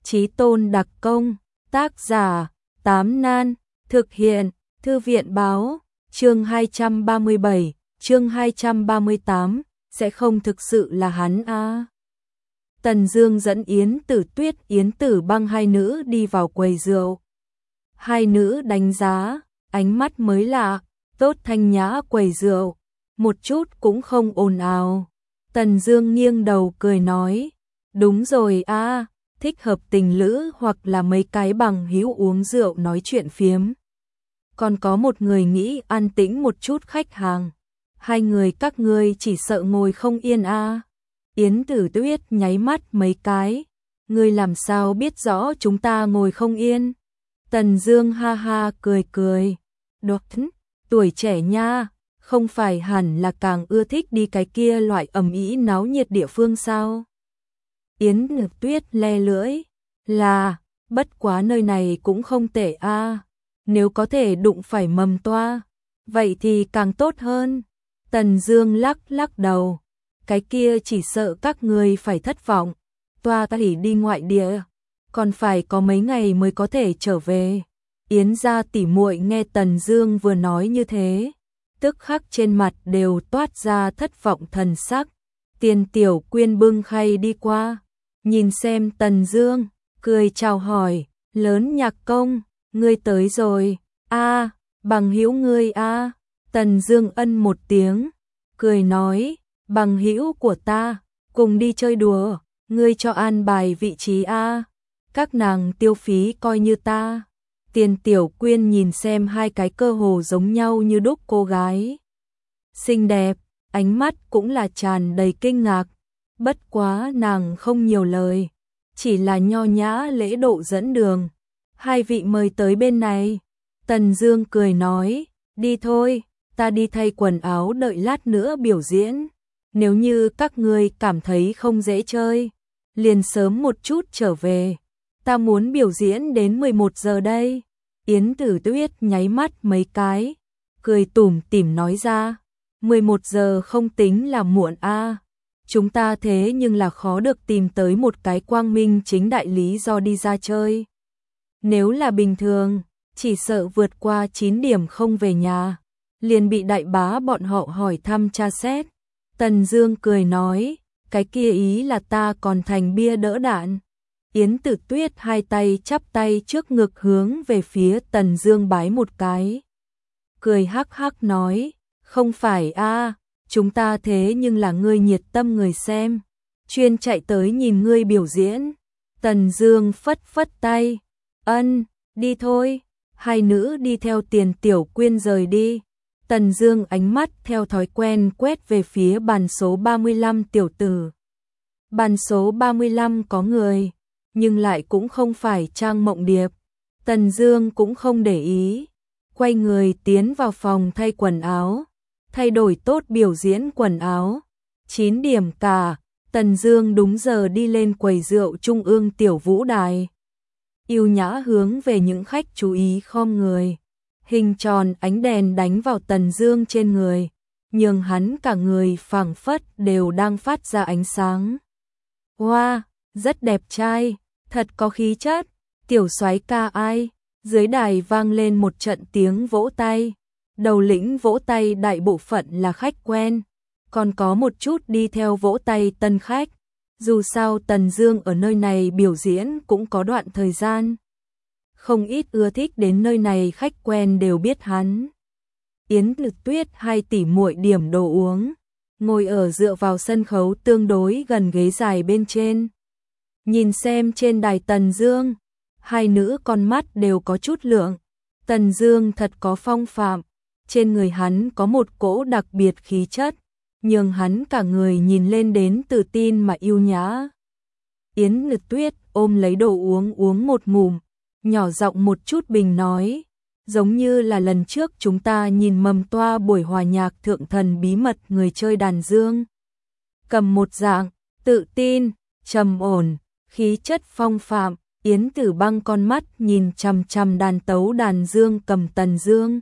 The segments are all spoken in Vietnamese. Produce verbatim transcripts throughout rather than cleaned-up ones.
Chí tôn đặc công, tác giả, Tám Nan, thực hiện, Thư viện báo, chương hai trăm ba mươi bảy, chương hai trăm ba mươi tám, sẽ không thực sự là hắn a. À. Tần Dương dẫn Yến Tử Tuyết, Yến Tử Băng hai nữ đi vào quầy rượu. Hai nữ đánh giá, ánh mắt mới lạ, tốt thanh nhã quầy rượu, một chút cũng không ồn ào. Tần Dương nghiêng đầu cười nói, đúng rồi a, à, thích hợp tình lữ hoặc là mấy cái bằng hữu uống rượu nói chuyện phiếm. Còn có một người nghĩ an tĩnh một chút khách hàng. Hai người các ngươi chỉ sợ ngồi không yên a. À. Yến Tử Tuyết nháy mắt mấy cái, ngươi làm sao biết rõ chúng ta ngồi không yên? Tần Dương ha ha cười cười, đột tuổi trẻ nha, không phải hẳn là càng ưa thích đi cái kia loại ầm ĩ náo nhiệt địa phương sao? Yến Tử Tuyết le lưỡi, là, bất quá nơi này cũng không tệ a, à. Nếu có thể đụng phải mầm toa, vậy thì càng tốt hơn. Tần Dương lắc lắc đầu, cái kia chỉ sợ các ngươi phải thất vọng, toa ta hỉ đi ngoại địa, còn phải có mấy ngày mới có thể trở về. Yến gia tỷ muội nghe Tần Dương vừa nói như thế, tức khắc trên mặt đều toát ra thất vọng thần sắc. Tiền Tiểu Quyên bưng khay đi qua, nhìn xem Tần Dương, cười chào hỏi, lớn nhạc công, ngươi tới rồi, a, à, bằng hữu ngươi a. À. Tần Dương ân một tiếng, cười nói, bằng hữu của ta, cùng đi chơi đùa, ngươi cho an bài vị trí a, à. Các nàng tiêu phí coi như ta. Tiền Tiểu Quyên nhìn xem hai cái cơ hồ giống nhau như đúc cô gái xinh đẹp, ánh mắt cũng là tràn đầy kinh ngạc, bất quá nàng không nhiều lời, chỉ là nho nhã lễ độ dẫn đường. Hai vị mời tới bên này. Tần Dương cười nói, đi thôi, ta đi thay quần áo đợi lát nữa biểu diễn. Nếu như các ngươi cảm thấy không dễ chơi, liền sớm một chút trở về. Ta muốn biểu diễn đến mười một giờ đây. Yến Tử Tuyết nháy mắt mấy cái, cười tủm tỉm nói ra, mười một giờ không tính là muộn a. À. Chúng ta thế nhưng là khó được tìm tới một cái quang minh chính đại lý do đi ra chơi. Nếu là bình thường, chỉ sợ vượt qua chín điểm không về nhà, liền bị đại bá bọn họ hỏi thăm tra xét. Tần Dương cười nói, cái kia ý là ta còn thành bia đỡ đạn. Yến Tử Tuyết hai tay chắp tay trước ngực hướng về phía Tần Dương bái một cái. Cười hắc hắc nói, không phải a, à, chúng ta thế nhưng là ngươi nhiệt tâm người xem, chuyên chạy tới nhìn ngươi biểu diễn. Tần Dương phất phất tay, ân, đi thôi. Hai nữ đi theo Tiền Tiểu Quyên rời đi. Tần Dương ánh mắt theo thói quen quét về phía bàn số ba mươi lăm tiểu tử. Bàn số ba mươi lăm có người, nhưng lại cũng không phải Trang Mộng Điệp. Tần Dương cũng không để ý, quay người tiến vào phòng thay quần áo, thay đổi tốt biểu diễn quần áo. chín điểm cả, Tần Dương đúng giờ đi lên quầy rượu trung ương tiểu vũ đài. Yêu nhã hướng về những khách chú ý khom người. Hình tròn ánh đèn đánh vào Tần Dương trên người, nhường hắn cả người phảng phất đều đang phát ra ánh sáng. Hoa, wow, rất đẹp trai, thật có khí chất, tiểu soái ca ai? Dưới đài vang lên một trận tiếng vỗ tay. Đầu lĩnh vỗ tay đại bộ phận là khách quen, còn có một chút đi theo vỗ tay tân khách. Dù sao Tần Dương ở nơi này biểu diễn cũng có đoạn thời gian, không ít ưa thích đến nơi này khách quen đều biết hắn. Yến Tử Tuyết hai tỷ muội điểm đồ uống, ngồi ở dựa vào sân khấu tương đối gần ghế dài bên trên. Nhìn xem trên đài Tần Dương, hai nữ con mắt đều có chút lượng. Tần Dương thật có phong phạm, trên người hắn có một cỗ đặc biệt khí chất, nhường hắn cả người nhìn lên đến tự tin mà yêu nhã. Yến Tử Tuyết ôm lấy đồ uống uống một ngụm, nhỏ giọng một chút bình nói, giống như là lần trước chúng ta nhìn mầm toa buổi hòa nhạc thượng thần bí mật người chơi đàn dương. Cầm một dạng, tự tin, trầm ổn, khí chất phong phạm. Yến Tử Băng con mắt nhìn chằm chằm đàn tấu đàn dương cầm Tần Dương.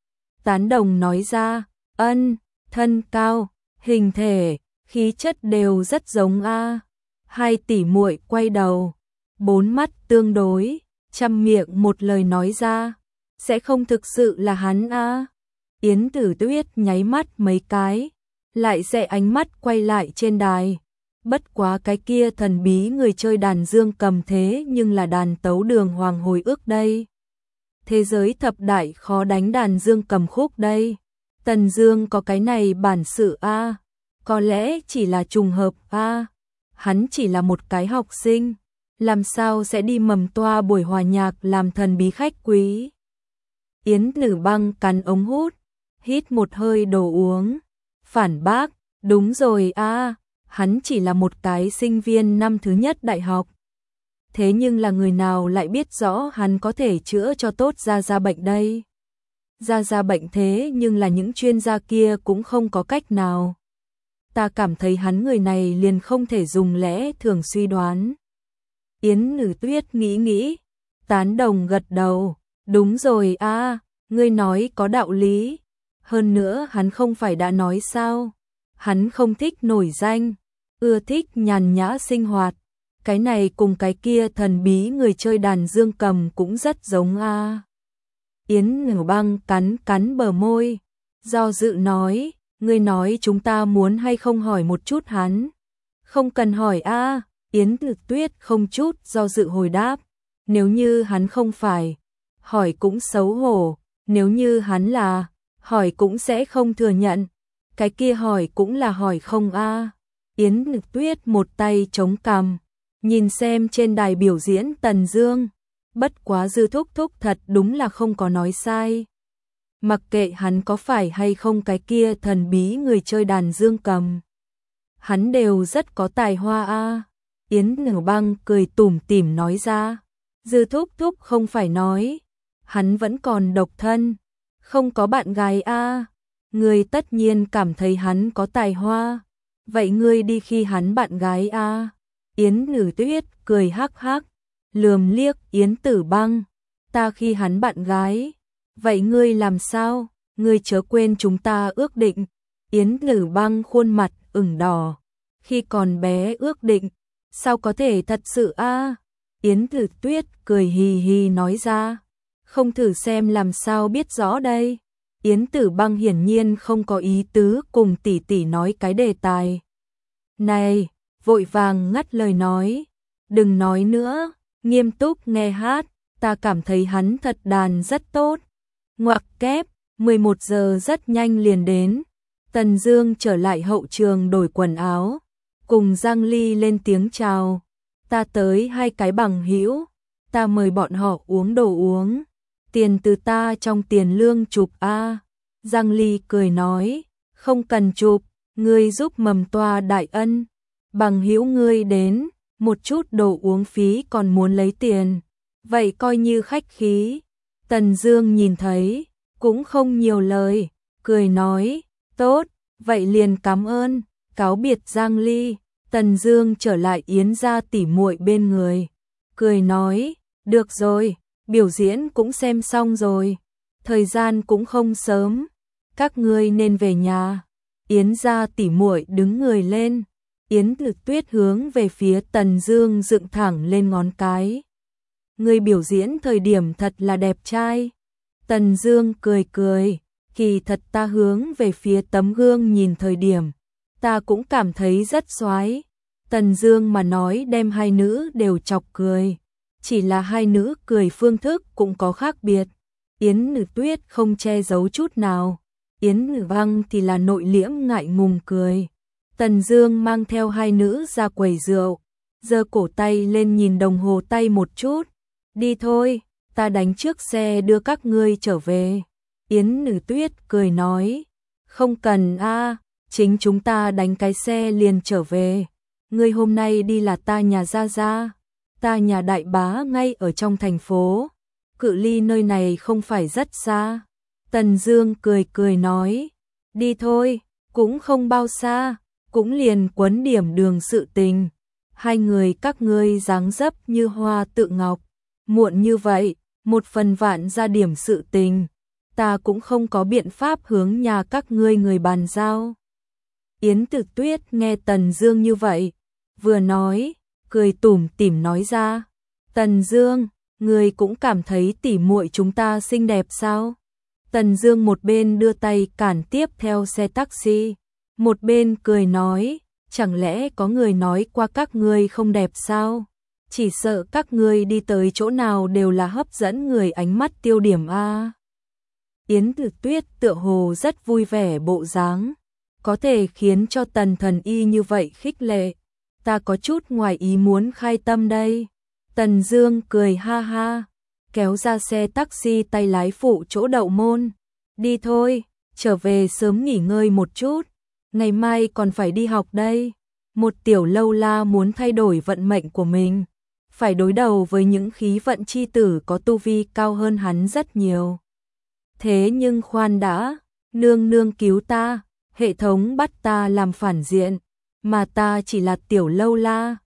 Tán đồng nói ra, ân, thân cao, hình thể, khí chất đều rất giống a. Hai tỷ muội quay đầu, bốn mắt tương đối, trăm miệng một lời nói ra, sẽ không thực sự là hắn a? Yến Tử Tuyết nháy mắt mấy cái, lại sẽ ánh mắt quay lại trên đài. Bất quá cái kia thần bí người chơi đàn dương cầm thế nhưng là đàn tấu đường hoàng hồi ức đây. Thế giới thập đại khó đánh đàn dương cầm khúc đây. Tần Dương có cái này bản sự a, có lẽ chỉ là trùng hợp a. Hắn chỉ là một cái học sinh, làm sao sẽ đi mầm toa buổi hòa nhạc làm thần bí khách quý. Yến Tử Băng cắn ống hút, hít một hơi đồ uống, phản bác, đúng rồi a, hắn chỉ là một cái sinh viên năm thứ nhất đại học. Thế nhưng là người nào lại biết rõ hắn có thể chữa cho tốt Gia Gia bệnh đây? Gia Gia bệnh thế nhưng là những chuyên gia kia cũng không có cách nào. Ta cảm thấy hắn người này liền không thể dùng lẽ thường suy đoán. Yến Tử Tuyết nghĩ nghĩ, tán đồng gật đầu, đúng rồi a, ngươi nói có đạo lý. Hơn nữa hắn không phải đã nói sao? Hắn không thích nổi danh, ưa thích nhàn nhã sinh hoạt. Cái này cùng cái kia thần bí người chơi đàn dương cầm cũng rất giống a. Yến Tử Băng cắn cắn bờ môi, do dự nói, ngươi nói chúng ta muốn hay không hỏi một chút hắn? Không cần hỏi a, Yến Tử Tuyết không chút do dự hồi đáp, nếu như hắn không phải, hỏi cũng xấu hổ, nếu như hắn là, hỏi cũng sẽ không thừa nhận, cái kia hỏi cũng là hỏi không a. Yến Tử Tuyết một tay chống cằm, nhìn xem trên đài biểu diễn Tần Dương, bất quá Dư Thúc Thúc thật đúng là không có nói sai. Mặc kệ hắn có phải hay không cái kia thần bí người chơi đàn dương cầm, hắn đều rất có tài hoa a. Yến Tử Băng cười tủm tỉm nói ra, Dư Thúc Thúc không phải nói, hắn vẫn còn độc thân, không có bạn gái a. Ngươi tất nhiên cảm thấy hắn có tài hoa, vậy ngươi đi khi hắn bạn gái a. Yến Tử Tuyết cười hắc hắc, lườm liếc Yến Tử Băng, ta khi hắn bạn gái, vậy ngươi làm sao? Ngươi chớ quên chúng ta ước định. Yến Tử Băng khuôn mặt ửng đỏ, khi còn bé ước định, sao có thể thật sự a? Yến Tử Tuyết cười hì hì nói ra, không thử xem làm sao biết rõ đây. Yến Tử Băng hiển nhiên không có ý tứ cùng tỷ tỷ nói cái đề tài này, vội vàng ngắt lời nói, đừng nói nữa, nghiêm túc nghe hát, ta cảm thấy hắn thật đàn rất tốt. Ngoặc kép, mười một giờ rất nhanh liền đến, Tần Dương trở lại hậu trường đổi quần áo, cùng Giang Ly lên tiếng chào, ta tới hai cái bằng hữu, ta mời bọn họ uống đồ uống, tiền từ ta trong tiền lương chụp a. Giang Ly cười nói, không cần chụp, ngươi giúp mầm toa đại ân, bằng hữu ngươi đến, một chút đồ uống phí còn muốn lấy tiền, vậy coi như khách khí. Tần Dương nhìn thấy, cũng không nhiều lời, cười nói, tốt, vậy liền cảm ơn, cáo biệt Giang Ly. Tần Dương trở lại Yến gia tỷ muội bên người, cười nói, được rồi, biểu diễn cũng xem xong rồi, thời gian cũng không sớm, các ngươi nên về nhà. Yến gia tỷ muội đứng người lên, Yến Tử Tuyết hướng về phía Tần Dương dựng thẳng lên ngón cái. Ngươi biểu diễn thời điểm thật là đẹp trai. Tần Dương cười cười, kỳ thật ta hướng về phía tấm gương nhìn thời điểm, ta cũng cảm thấy rất xoái. Tần Dương mà nói đem hai nữ đều chọc cười, chỉ là hai nữ cười phương thức cũng có khác biệt. Yến Tử Tuyết không che giấu chút nào, Yến Tử Băng thì là nội liễm ngại ngùng cười. Tần Dương mang theo hai nữ ra quầy rượu, giơ cổ tay lên nhìn đồng hồ tay một chút, đi thôi, ta đánh trước xe đưa các ngươi trở về. Yến Tử Tuyết cười nói, không cần a, chính chúng ta đánh cái xe liền trở về. Ngươi hôm nay đi là ta nhà Gia Gia, ta nhà đại bá ngay ở trong thành phố, cự ly nơi này không phải rất xa. Tần Dương cười cười nói, đi thôi, cũng không bao xa, cũng liền quấn điểm đường sự tình. Hai người các ngươi dáng dấp như hoa tự ngọc, muộn như vậy, một phần vạn ra điểm sự tình, ta cũng không có biện pháp hướng nhà các ngươi người bàn giao. Yến Tử Tuyết nghe Tần Dương như vậy, vừa nói, cười tủm tỉm nói ra, Tần Dương, người cũng cảm thấy tỉ muội chúng ta xinh đẹp sao? Tần Dương một bên đưa tay cản tiếp theo xe taxi, một bên cười nói, chẳng lẽ có người nói qua các ngươi không đẹp sao? Chỉ sợ các ngươi đi tới chỗ nào đều là hấp dẫn người ánh mắt tiêu điểm a. Yến Tử Tuyết tựa hồ rất vui vẻ bộ dáng, có thể khiến cho Tần Thần Y như vậy khích lệ, ta có chút ngoài ý muốn khai tâm đây. Tần Dương cười ha ha, kéo ra xe taxi tay lái phụ chỗ đậu môn. Đi thôi, trở về sớm nghỉ ngơi một chút, ngày mai còn phải đi học đây. Một tiểu lâu la muốn thay đổi vận mệnh của mình, phải đối đầu với những khí vận chi tử có tu vi cao hơn hắn rất nhiều. Thế nhưng khoan đã, nương nương cứu ta, hệ thống bắt ta làm phản diện, mà ta chỉ là tiểu lâu la,